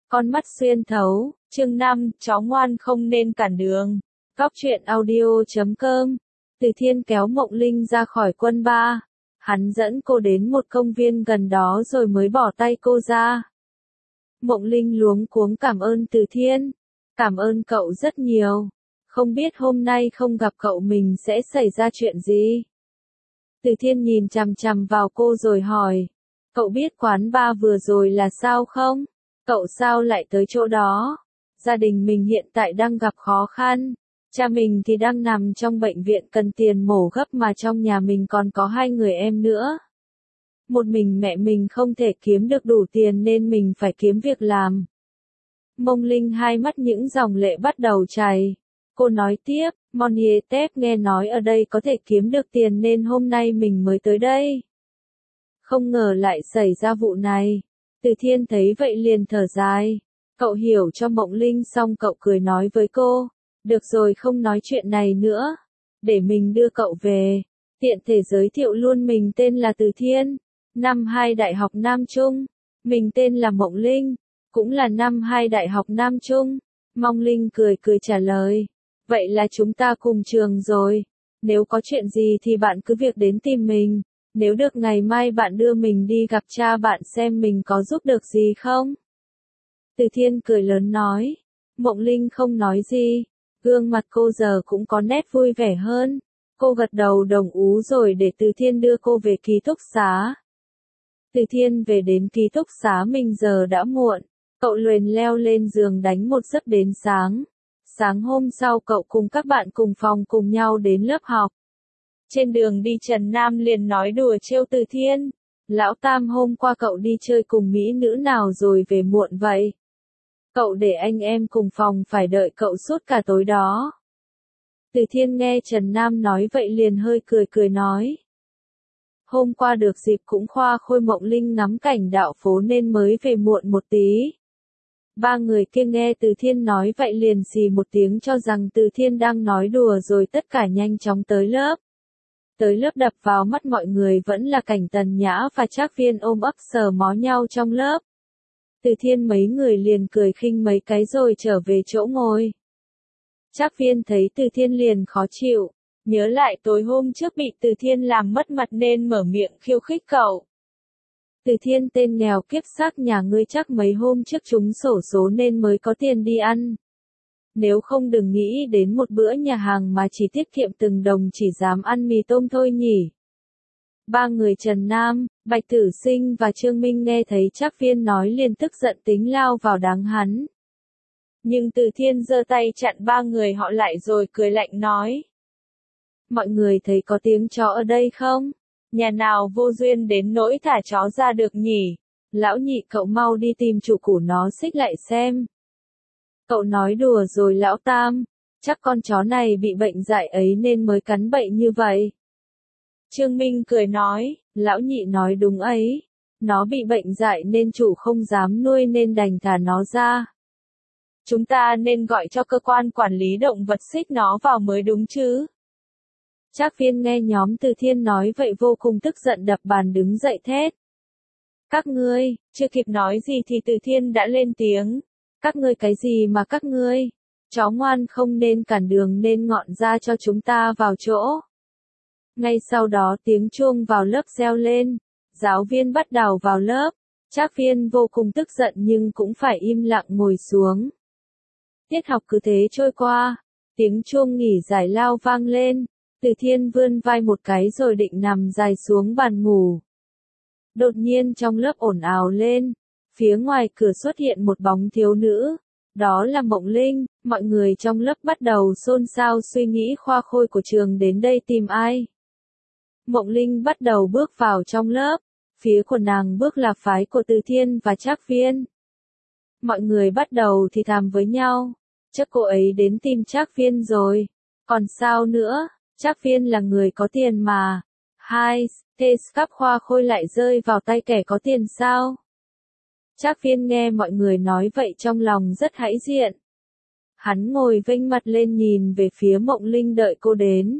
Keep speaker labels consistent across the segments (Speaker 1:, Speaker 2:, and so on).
Speaker 1: Con mắt xuyên thấu, chương 5, chó ngoan không nên cản đường. Góc truyện audio.com. Từ Thiên kéo Mộng Linh ra khỏi quân ba. Hắn dẫn cô đến một công viên gần đó rồi mới bỏ tay cô ra. Mộng Linh luống cuống cảm ơn Từ Thiên. Cảm ơn cậu rất nhiều. Không biết hôm nay không gặp cậu mình sẽ xảy ra chuyện gì. Từ Thiên nhìn chằm chằm vào cô rồi hỏi. Cậu biết quán bar vừa rồi là sao không? Cậu sao lại tới chỗ đó? Gia đình mình hiện tại đang gặp khó khăn. Cha mình thì đang nằm trong bệnh viện cần tiền mổ gấp mà trong nhà mình còn có 2 người em nữa. Một mình mẹ mình không thể kiếm được đủ tiền nên mình phải kiếm việc làm. Mông Linh hai mắt những dòng lệ bắt đầu chảy. Cô nói tiếp, Monier Tép nghe nói ở đây có thể kiếm được tiền nên hôm nay mình mới tới đây. Không ngờ lại xảy ra vụ này. Từ Thiên thấy vậy liền thở dài. Cậu hiểu cho Mộng Linh xong cậu cười nói với cô. Được rồi không nói chuyện này nữa. Để mình đưa cậu về. Tiện thể giới thiệu luôn mình tên là Từ Thiên. Năm 2 Đại học Nam Trung. Mình tên là Mộng Linh. Cũng là năm 2 Đại học Nam Trung. Mong Linh cười cười trả lời. Vậy là chúng ta cùng trường rồi. Nếu có chuyện gì thì bạn cứ việc đến tìm mình. Nếu được ngày mai bạn đưa mình đi gặp cha bạn xem mình có giúp được gì không? Từ Thiên cười lớn nói. Mộng Linh không nói gì. Gương mặt cô giờ cũng có nét vui vẻ hơn. Cô gật đầu đồng ý rồi để Từ Thiên đưa cô về ký túc xá. Từ Thiên về đến ký túc xá mình giờ đã muộn. Cậu luyện leo lên giường đánh một giấc đến sáng. Sáng hôm sau cậu cùng các bạn cùng phòng cùng nhau đến lớp học. Trên đường đi Trần Nam liền nói đùa trêu Từ Thiên. Lão Tam hôm qua cậu đi chơi cùng mỹ nữ nào rồi về muộn vậy? Cậu để anh em cùng phòng phải đợi cậu suốt cả tối đó. Từ Thiên nghe Trần Nam nói vậy liền hơi cười cười nói. Hôm qua được dịp cũng khoa khôi Mộng Linh ngắm cảnh đạo phố nên mới về muộn một tí. Ba người kia nghe Từ Thiên nói vậy liền xì một tiếng cho rằng Từ Thiên đang nói đùa rồi tất cả nhanh chóng tới lớp. Tới lớp đập vào mắt mọi người vẫn là cảnh Tần Nhã và Trác Viên ôm ấp sờ mó nhau trong lớp. Từ Thiên mấy người liền cười khinh mấy cái rồi trở về chỗ ngồi. Trác Viên thấy Từ Thiên liền khó chịu, nhớ lại tối hôm trước bị Từ Thiên làm mất mặt nên mở miệng khiêu khích cậu. Từ Thiên tên nghèo kiếp xác nhà ngươi chắc mấy hôm trước trúng xổ số nên mới có tiền đi ăn. Nếu không đừng nghĩ đến một bữa nhà hàng mà chỉ tiết kiệm từng đồng chỉ dám ăn mì tôm thôi nhỉ. Ba người Trần Nam, Bạch Tử Sinh và Trương Minh nghe thấy Trác Viên nói liền tức giận tính lao vào đáng hắn. Nhưng Từ Thiên giơ tay chặn ba người họ lại rồi cười lạnh nói. Mọi người thấy có tiếng chó ở đây không? Nhà nào vô duyên đến nỗi thả chó ra được nhỉ? Lão Nhị cậu mau đi tìm chủ của nó xích lại xem. Cậu nói đùa rồi Lão Tam, chắc con chó này bị bệnh dại ấy nên mới cắn bậy như vậy. Trương Minh cười nói, Lão Nhị nói đúng ấy, nó bị bệnh dại nên chủ không dám nuôi nên đành thả nó ra. Chúng ta nên gọi cho cơ quan quản lý động vật xích nó vào mới đúng chứ. Trác Viên nghe nhóm Từ Thiên nói vậy vô cùng tức giận đập bàn đứng dậy thét. Các ngươi, chưa kịp nói gì thì Từ Thiên đã lên tiếng. Các ngươi cái gì mà các ngươi? Chó ngoan không nên cản đường nên ngọn ra cho chúng ta vào chỗ. Ngay sau đó tiếng chuông vào lớp reo lên. Giáo viên bắt đầu vào lớp. Trác Viên vô cùng tức giận nhưng cũng phải im lặng ngồi xuống. Tiết học cứ thế trôi qua. Tiếng chuông nghỉ giải lao vang lên. Từ Thiên vươn vai một cái rồi định nằm dài xuống bàn ngủ. Đột nhiên trong lớp ồn ào lên. Phía ngoài cửa xuất hiện một bóng thiếu nữ. Đó là Mộng Linh. Mọi người trong lớp bắt đầu xôn xao suy nghĩ khoa khôi của trường đến đây tìm ai. Mộng Linh bắt đầu bước vào trong lớp. Phía của nàng bước là phái của Từ Thiên và Trác Viên. Mọi người bắt đầu thì thầm với nhau. Chắc cô ấy đến tìm Trác Viên rồi. Còn sao nữa, Trác Viên là người có tiền mà. Hai, thế cấp khoa khôi lại rơi vào tay kẻ có tiền sao? Trác Viên nghe mọi người nói vậy trong lòng rất hãnh diện. Hắn ngồi vênh mặt lên nhìn về phía Mộng Linh đợi cô đến.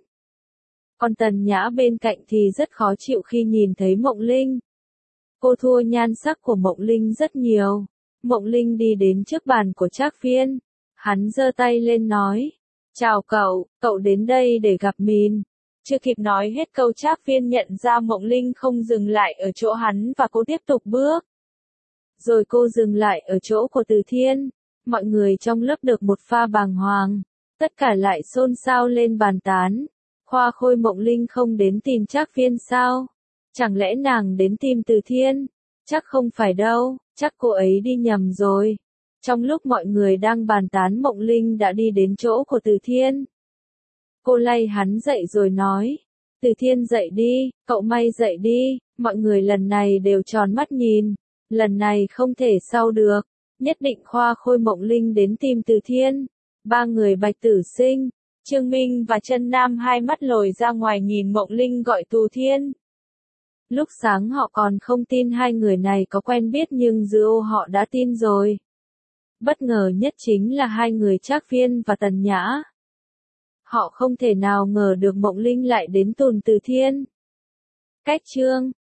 Speaker 1: Còn Tần Nhã bên cạnh thì rất khó chịu khi nhìn thấy Mộng Linh. Cô thua nhan sắc của Mộng Linh rất nhiều. Mộng Linh đi đến trước bàn của Trác Phiên. Hắn giơ tay lên nói. Chào cậu, cậu đến đây để gặp mình. Chưa kịp nói hết câu Trác Phiên nhận ra Mộng Linh không dừng lại ở chỗ hắn và cô tiếp tục bước. Rồi cô dừng lại ở chỗ của Từ Thiên. Mọi người trong lớp được một pha bàng hoàng. Tất cả lại xôn xao lên bàn tán. Khoa Khôi Mộng Linh không đến tìm Trác Phiên sao? Chẳng lẽ nàng đến tìm Từ Thiên? Chắc không phải đâu, chắc cô ấy đi nhầm rồi. Trong lúc mọi người đang bàn tán Mộng Linh đã đi đến chỗ của Từ Thiên. Cô lay hắn dậy rồi nói. Từ Thiên dậy đi, cậu May dậy đi, mọi người lần này đều tròn mắt nhìn. Lần này không thể sau được, nhất định Khoa Khôi Mộng Linh đến tìm Từ Thiên. Ba người Bạch Tử Sinh, Trương Minh và Trân Nam hai mắt lồi ra ngoài nhìn Mộng Linh gọi Từ Thiên. Lúc sáng họ còn không tin hai người này có quen biết nhưng giữa họ đã tin rồi. Bất ngờ nhất chính là hai người Trác Phiên và Tần Nhã. Họ không thể nào ngờ được Mộng Linh lại đến tìm Từ Thiên. Cách chương